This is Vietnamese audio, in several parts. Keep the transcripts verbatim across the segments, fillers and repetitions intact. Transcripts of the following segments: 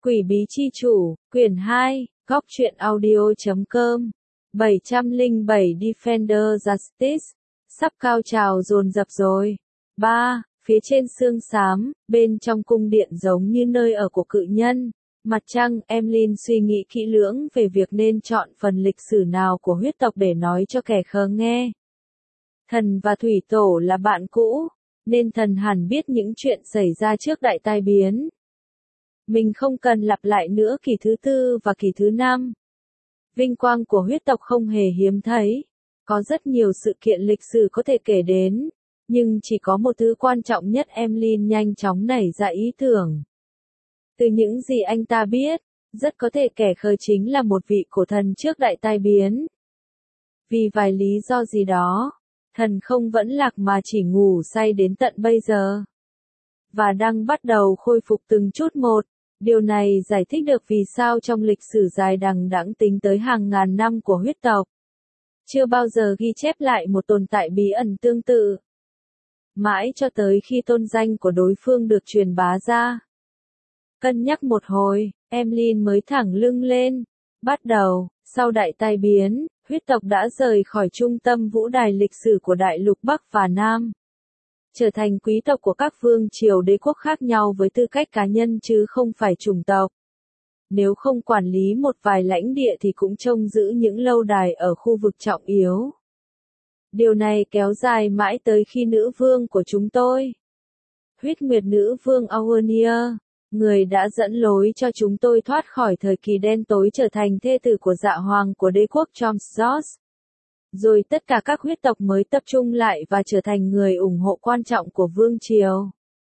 Quỷ bí chi chủ, quyển hai, góc truyện audio chấm com, bảy trăm lẻ bảy Defender Justice, sắp cao trào dồn dập rồi. ba. Phía trên xương xám, bên trong cung điện giống như nơi ở của cự nhân. Mặt trăng, Emlyn suy nghĩ kỹ lưỡng về việc nên chọn phần lịch sử nào của huyết tộc để nói cho kẻ khờ nghe. Thần và thủy tổ là bạn cũ, nên thần hẳn biết những chuyện xảy ra trước đại tai biến. Mình không cần lặp lại nữa kỳ thứ tư và kỳ thứ năm. Vinh quang của huyết tộc không hề hiếm thấy. Có rất nhiều sự kiện lịch sử có thể kể đến, nhưng chỉ có một thứ quan trọng nhất. Emlyn nhanh chóng nảy ra ý tưởng. Từ những gì anh ta biết, rất có thể kẻ khờ chính là một vị cổ thần trước đại tai biến. Vì vài lý do gì đó, thần không vẫn lạc mà chỉ ngủ say đến tận bây giờ. Và đang bắt đầu khôi phục từng chút một. Điều này giải thích được vì sao trong lịch sử dài đằng đẵng tính tới hàng ngàn năm của huyết tộc, chưa bao giờ ghi chép lại một tồn tại bí ẩn tương tự. Mãi cho tới khi tôn danh của đối phương được truyền bá ra. Cân nhắc một hồi, Emlyn mới thẳng lưng lên. Bắt đầu, sau đại tai biến, huyết tộc đã rời khỏi trung tâm vũ đài lịch sử của đại lục Bắc và Nam. Trở thành quý tộc của các vương triều đế quốc khác nhau với tư cách cá nhân chứ không phải chủng tộc. Nếu không quản lý một vài lãnh địa thì cũng trông giữ những lâu đài ở khu vực trọng yếu. Điều này kéo dài mãi tới khi nữ vương của chúng tôi, huyết nguyệt nữ vương Auvernia, người đã dẫn lối cho chúng tôi thoát khỏi thời kỳ đen tối, trở thành thê tử của dạ hoàng của đế quốc Chomsdos. Rồi tất cả các huyết tộc mới tập trung lại và trở thành người ủng hộ quan trọng của vương triều.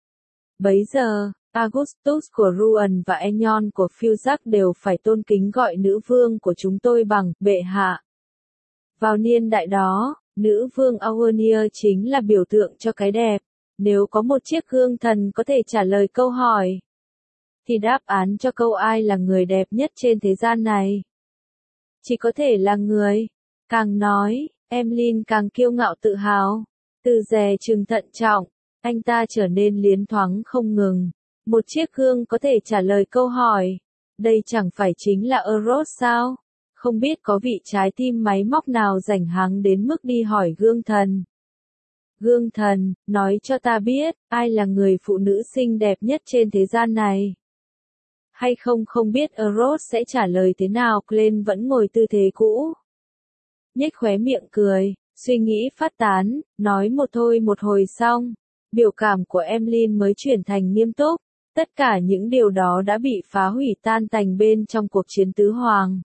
Bấy giờ, Augustus của Rouen và Aegon của Fulsac đều phải tôn kính gọi nữ vương của chúng tôi bằng bệ hạ. Vào niên đại đó, nữ vương Auvernia chính là biểu tượng cho cái đẹp. Nếu có một chiếc gương thần có thể trả lời câu hỏi, thì đáp án cho câu ai là người đẹp nhất trên thế gian này chỉ có thể là người. Càng nói, Emlyn càng kiêu ngạo tự hào. Từ dè chừng thận trọng, anh ta trở nên liến thoáng không ngừng. Một chiếc gương có thể trả lời câu hỏi. Đây chẳng phải chính là Eros sao? Không biết có vị trái tim máy móc nào rảnh háng đến mức đi hỏi gương thần. Gương thần, nói cho ta biết, ai là người phụ nữ xinh đẹp nhất trên thế gian này? Hay không không biết Eros sẽ trả lời thế nào? Glenn vẫn ngồi tư thế cũ, nhếch khóe miệng cười, suy nghĩ phát tán, nói một thôi một hồi xong, biểu cảm của Emlyn mới chuyển thành nghiêm túc. Tất cả những điều đó đã bị phá hủy tan tành bên trong cuộc chiến tứ hoàng.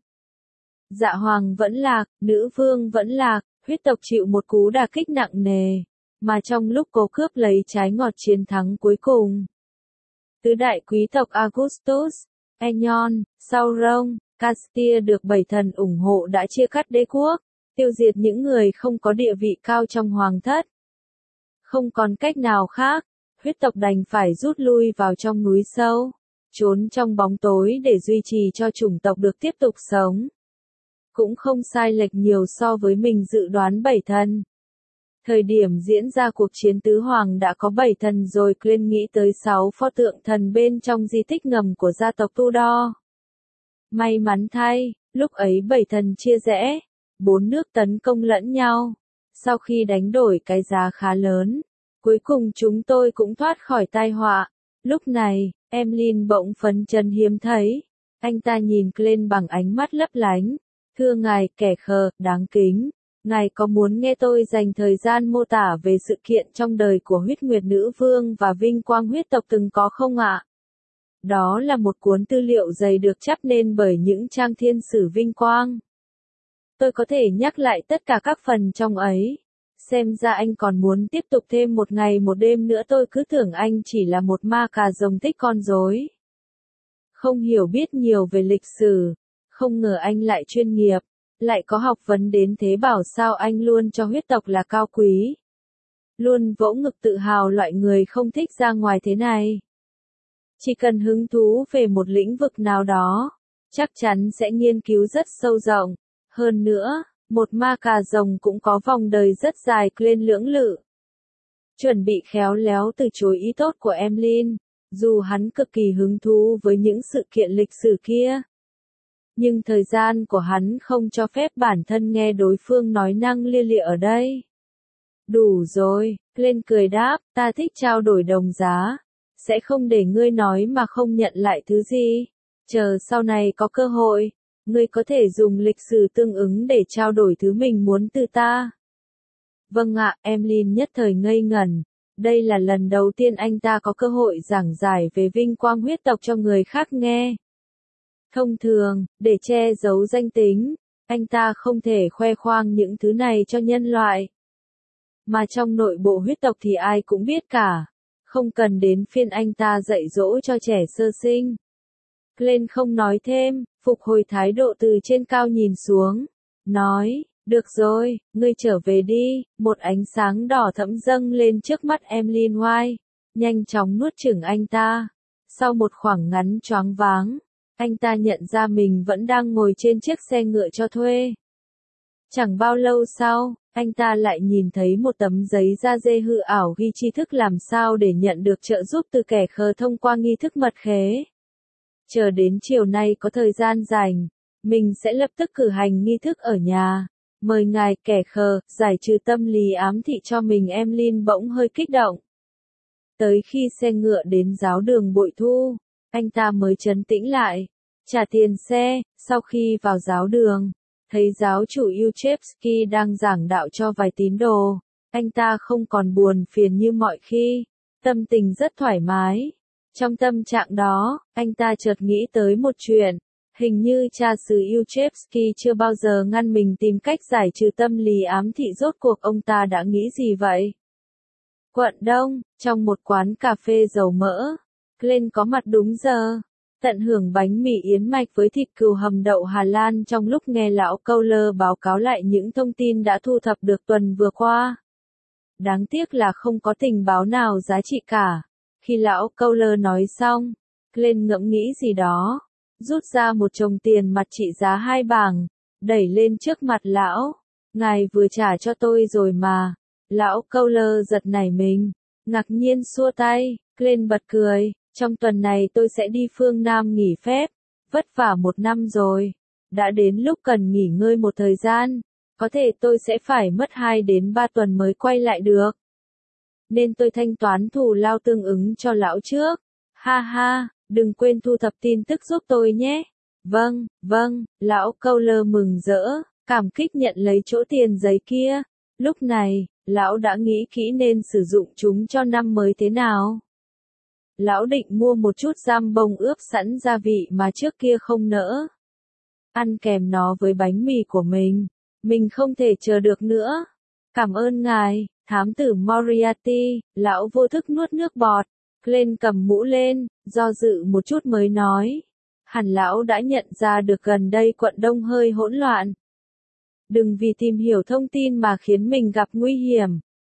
Dạ hoàng vẫn lạc, nữ vương vẫn lạc, huyết tộc chịu một cú đả kích nặng nề, mà trong lúc cố cướp lấy trái ngọt chiến thắng cuối cùng, tứ đại quý tộc Augustus, Aegon, Sauron, Castile được bảy thần ủng hộ đã chia cắt đế quốc, tiêu diệt những người không có địa vị cao trong hoàng thất. Không còn cách nào khác, huyết tộc đành phải rút lui vào trong núi sâu, trốn trong bóng tối để duy trì cho chủng tộc được tiếp tục sống. Cũng không sai lệch nhiều so với mình dự đoán bảy thần. Thời điểm diễn ra cuộc chiến tứ hoàng đã có bảy thần rồi. Glenn nghĩ tới sáu pho tượng thần bên trong di tích ngầm của gia tộc Tudor. May mắn thay, lúc ấy bảy thần chia rẽ, bốn nước tấn công lẫn nhau. Sau khi đánh đổi cái giá khá lớn, cuối cùng chúng tôi cũng thoát khỏi tai họa. Lúc này, Emlyn bỗng phấn chấn hiếm thấy. Anh ta nhìn Glenn bằng ánh mắt lấp lánh. Thưa ngài, kẻ khờ, đáng kính. Ngài có muốn nghe tôi dành thời gian mô tả về sự kiện trong đời của huyết nguyệt nữ vương và vinh quang huyết tộc từng có không ạ? Đó là một cuốn tư liệu dày được chắp nên bởi những trang thiên sử vinh quang. Tôi có thể nhắc lại tất cả các phần trong ấy. Xem ra anh còn muốn tiếp tục thêm một ngày một đêm nữa. Tôi cứ tưởng anh chỉ là một ma cà rồng thích con rối, không hiểu biết nhiều về lịch sử. Không ngờ anh lại chuyên nghiệp, lại có học vấn đến thế. Bảo sao anh luôn cho huyết tộc là cao quý, luôn vỗ ngực tự hào. Loại người không thích ra ngoài thế này, chỉ cần hứng thú về một lĩnh vực nào đó, chắc chắn sẽ nghiên cứu rất sâu rộng. Hơn nữa, một ma cà rồng cũng có vòng đời rất dài. Glenn lưỡng lự, chuẩn bị khéo léo từ chối ý tốt của Emlyn. Dù hắn cực kỳ hứng thú với những sự kiện lịch sử kia, nhưng thời gian của hắn không cho phép bản thân nghe đối phương nói năng lia lịa ở đây. Đủ rồi, Glenn cười đáp, ta thích trao đổi đồng giá. Sẽ không để ngươi nói mà không nhận lại thứ gì. Chờ sau này có cơ hội, ngươi có thể dùng lịch sử tương ứng để trao đổi thứ mình muốn từ ta. Vâng ạ, Emlyn nhất thời ngây ngẩn. Đây là lần đầu tiên anh ta có cơ hội giảng giải về vinh quang huyết tộc cho người khác nghe. Thông thường, để che giấu danh tính, anh ta không thể khoe khoang những thứ này cho nhân loại. Mà trong nội bộ huyết tộc thì ai cũng biết cả. Không cần đến phiên anh ta dạy dỗ cho trẻ sơ sinh. Glenn không nói thêm, phục hồi thái độ từ trên cao nhìn xuống. Nói, được rồi, ngươi trở về đi. Một ánh sáng đỏ thẫm dâng lên trước mắt Emlyn White, nhanh chóng nuốt chửng anh ta. Sau một khoảng ngắn choáng váng, anh ta nhận ra mình vẫn đang ngồi trên chiếc xe ngựa cho thuê. Chẳng bao lâu sau, anh ta lại nhìn thấy một tấm giấy da dê hư ảo ghi tri thức làm sao để nhận được trợ giúp từ kẻ khờ thông qua nghi thức mật khế. Chờ đến chiều nay có thời gian rảnh, mình sẽ lập tức cử hành nghi thức ở nhà. Mời ngài kẻ khờ, giải trừ tâm lý ám thị cho mình. Emlyn bỗng hơi kích động. Tới khi xe ngựa đến giáo đường Bội Thu, anh ta mới trấn tĩnh lại. Trả tiền xe, sau khi vào giáo đường, thấy giáo chủ Yuchevsky đang giảng đạo cho vài tín đồ. Anh ta không còn buồn phiền như mọi khi, tâm tình rất thoải mái. Trong tâm trạng đó, anh ta chợt nghĩ tới một chuyện. Hình như cha xứ Yuchevsky chưa bao giờ ngăn mình tìm cách giải trừ tâm lý ám thị, rốt cuộc ông ta đã nghĩ gì vậy? Quận Đông, trong một quán cà phê dầu mỡ, Glenn có mặt đúng giờ, tận hưởng bánh mì yến mạch với thịt cừu hầm đậu Hà Lan trong lúc nghe lão Cowler báo cáo lại những thông tin đã thu thập được tuần vừa qua. Đáng tiếc là không có tình báo nào giá trị cả. Khi lão Cowler nói xong, Glenn ngẫm nghĩ gì đó, rút ra một chồng tiền mặt trị giá hai bảng, đẩy lên trước mặt lão. Ngài vừa trả cho tôi rồi mà. Lão Cowler giật nảy mình, ngạc nhiên xua tay. Glenn bật cười, trong tuần này tôi sẽ đi phương Nam nghỉ phép, vất vả một năm rồi. Đã đến lúc cần nghỉ ngơi một thời gian, có thể tôi sẽ phải mất hai đến ba tuần mới quay lại được. Nên tôi thanh toán thù lao tương ứng cho lão trước. Ha ha, đừng quên thu thập tin tức giúp tôi nhé. Vâng, vâng, lão Cowler mừng rỡ, cảm kích nhận lấy chỗ tiền giấy kia. Lúc này, lão đã nghĩ kỹ nên sử dụng chúng cho năm mới thế nào. Lão định mua một chút giam bông ướp sẵn gia vị mà trước kia không nỡ. Ăn kèm nó với bánh mì của mình. Mình không thể chờ được nữa. Cảm ơn ngài, thám tử Moriarty. Lão vô thức nuốt nước bọt. Glenn cầm mũ lên, do dự một chút mới nói. Hẳn lão đã nhận ra được gần đây quận Đông hơi hỗn loạn. Đừng vì tìm hiểu thông tin mà khiến mình gặp nguy hiểm.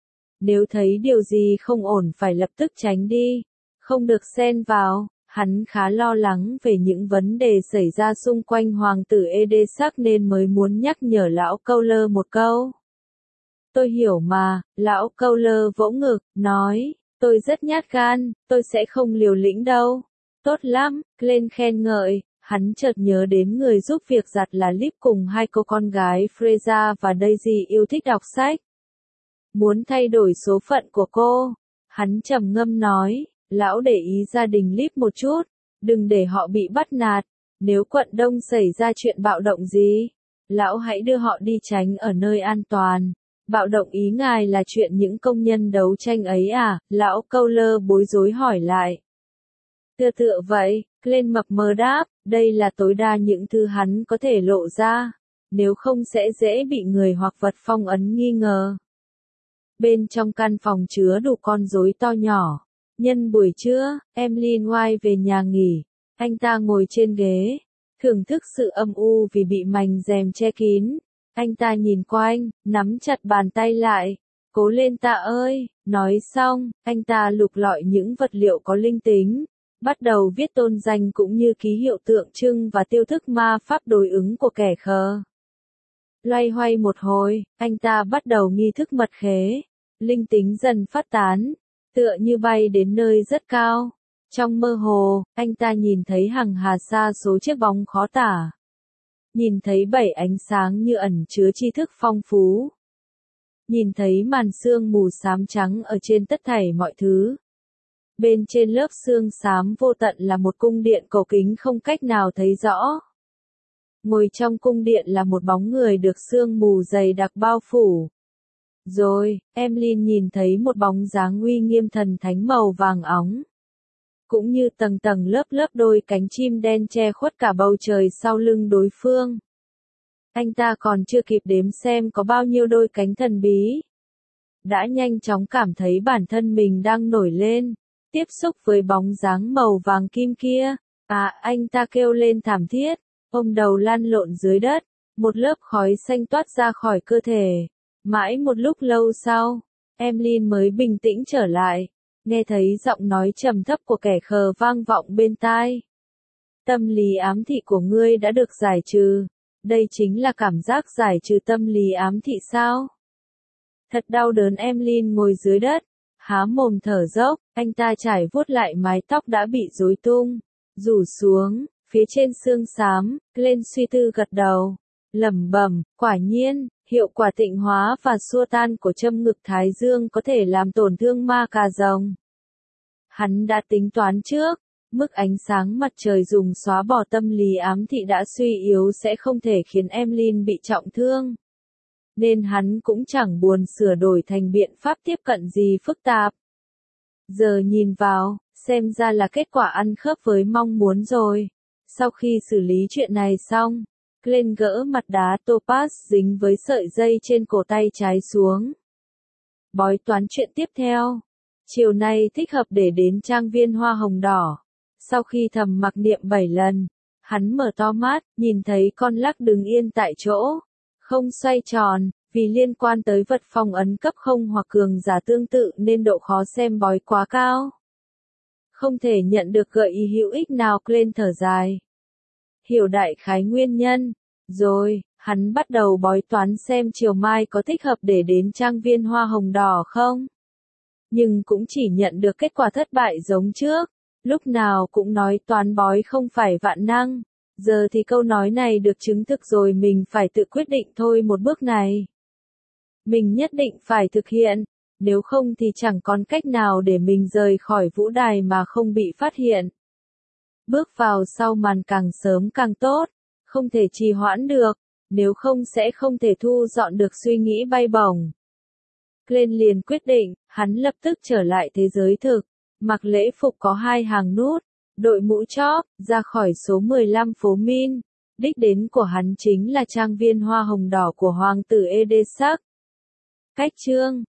Nếu thấy điều gì không ổn phải lập tức tránh đi. Không được xen vào. Hắn khá lo lắng về những vấn đề xảy ra xung quanh hoàng tử Edesac nên mới muốn nhắc nhở lão Cowler một câu. Tôi hiểu mà, lão Cowler vỗ ngực, nói, tôi rất nhát gan, tôi sẽ không liều lĩnh đâu. Tốt lắm, Glenn khen ngợi, hắn chợt nhớ đến người giúp việc giặt là Liv cùng hai cô con gái Freya và Daisy yêu thích đọc sách. Muốn thay đổi số phận của cô, hắn trầm ngâm nói. Lão để ý gia đình Liv một chút, đừng để họ bị bắt nạt. Nếu quận Đông xảy ra chuyện bạo động gì, lão hãy đưa họ đi tránh ở nơi an toàn. Bạo động ý ngài là chuyện những công nhân đấu tranh ấy à? Lão Cowler bối rối hỏi lại. Tựa tựa vậy, Glenn mập mờ đáp, đây là tối đa những thứ hắn có thể lộ ra. Nếu không sẽ dễ bị người hoặc vật phong ấn nghi ngờ. Bên trong căn phòng chứa đủ con rối to nhỏ. Nhân buổi trưa, Emlyn White về nhà nghỉ, anh ta ngồi trên ghế, thưởng thức sự âm u vì bị mành rèm che kín. Anh ta nhìn quanh, nắm chặt bàn tay lại, cố lên ta ơi, nói xong, anh ta lục lọi những vật liệu có linh tính, bắt đầu viết tôn danh cũng như ký hiệu tượng trưng và tiêu thức ma pháp đối ứng của kẻ khờ. Loay hoay một hồi, anh ta bắt đầu nghi thức mật khế, linh tính dần phát tán. Tựa như bay đến nơi rất cao. Trong mơ hồ, anh ta nhìn thấy hằng hà sa số chiếc bóng khó tả. Nhìn thấy bảy ánh sáng như ẩn chứa tri thức phong phú. Nhìn thấy màn sương mù xám trắng ở trên tất thảy mọi thứ. Bên trên lớp sương xám vô tận là một cung điện cổ kính không cách nào thấy rõ. Ngồi trong cung điện là một bóng người được sương mù dày đặc bao phủ. Rồi, Emlyn nhìn thấy một bóng dáng uy nghiêm thần thánh màu vàng óng. Cũng như tầng tầng lớp lớp đôi cánh chim đen che khuất cả bầu trời sau lưng đối phương. Anh ta còn chưa kịp đếm xem có bao nhiêu đôi cánh thần bí. Đã nhanh chóng cảm thấy bản thân mình đang nổi lên, tiếp xúc với bóng dáng màu vàng kim kia. À, anh ta kêu lên thảm thiết, ôm đầu lăn lộn dưới đất, một lớp khói xanh toát ra khỏi cơ thể. Mãi một lúc lâu sau, Emlyn mới bình tĩnh trở lại, nghe thấy giọng nói trầm thấp của kẻ khờ vang vọng bên tai. Tâm lý ám thị của ngươi đã được giải trừ. Đây chính là cảm giác giải trừ tâm lý ám thị sao? Thật đau đớn. Emlyn ngồi dưới đất, há mồm thở dốc, anh ta trải vuốt lại mái tóc đã bị rối tung, rủ xuống, phía trên xương xám, lên suy tư gật đầu, lẩm bẩm, quả nhiên, hiệu quả tịnh hóa và xua tan của châm ngực thái dương có thể làm tổn thương ma cà rồng. Hắn đã tính toán trước, mức ánh sáng mặt trời dùng xóa bỏ tâm lý ám thị đã suy yếu sẽ không thể khiến Emlyn bị trọng thương. Nên hắn cũng chẳng buồn sửa đổi thành biện pháp tiếp cận gì phức tạp. Giờ nhìn vào, xem ra là kết quả ăn khớp với mong muốn rồi. Sau khi xử lý chuyện này xong, Glenn gỡ mặt đá topaz dính với sợi dây trên cổ tay trái xuống. Bói toán chuyện tiếp theo. Chiều nay thích hợp để đến trang viên hoa hồng đỏ. Sau khi thầm mặc niệm bảy lần, hắn mở to mắt, nhìn thấy con lắc đứng yên tại chỗ, không xoay tròn, vì liên quan tới vật phong ấn cấp không hoặc cường giả tương tự nên độ khó xem bói quá cao. Không thể nhận được gợi ý hữu ích nào. Glenn thở dài. Hiểu đại khái nguyên nhân, rồi, hắn bắt đầu bói toán xem chiều mai có thích hợp để đến trang viên hoa hồng đỏ không. Nhưng cũng chỉ nhận được kết quả thất bại giống trước. Lúc nào cũng nói toán bói không phải vạn năng. Giờ thì câu nói này được chứng thực rồi, mình phải tự quyết định thôi. Một bước này mình nhất định phải thực hiện, nếu không thì chẳng còn cách nào để mình rời khỏi vũ đài mà không bị phát hiện. Bước vào sau màn càng sớm càng tốt, không thể trì hoãn được, nếu không sẽ không thể thu dọn được suy nghĩ bay bổng. Glenn liền quyết định, hắn lập tức trở lại thế giới thực, mặc lễ phục có hai hàng nút, đội mũ chóp, ra khỏi số mười lăm phố Min. Đích đến của hắn chính là trang viên hoa hồng đỏ của hoàng tử Edesac. Cách chương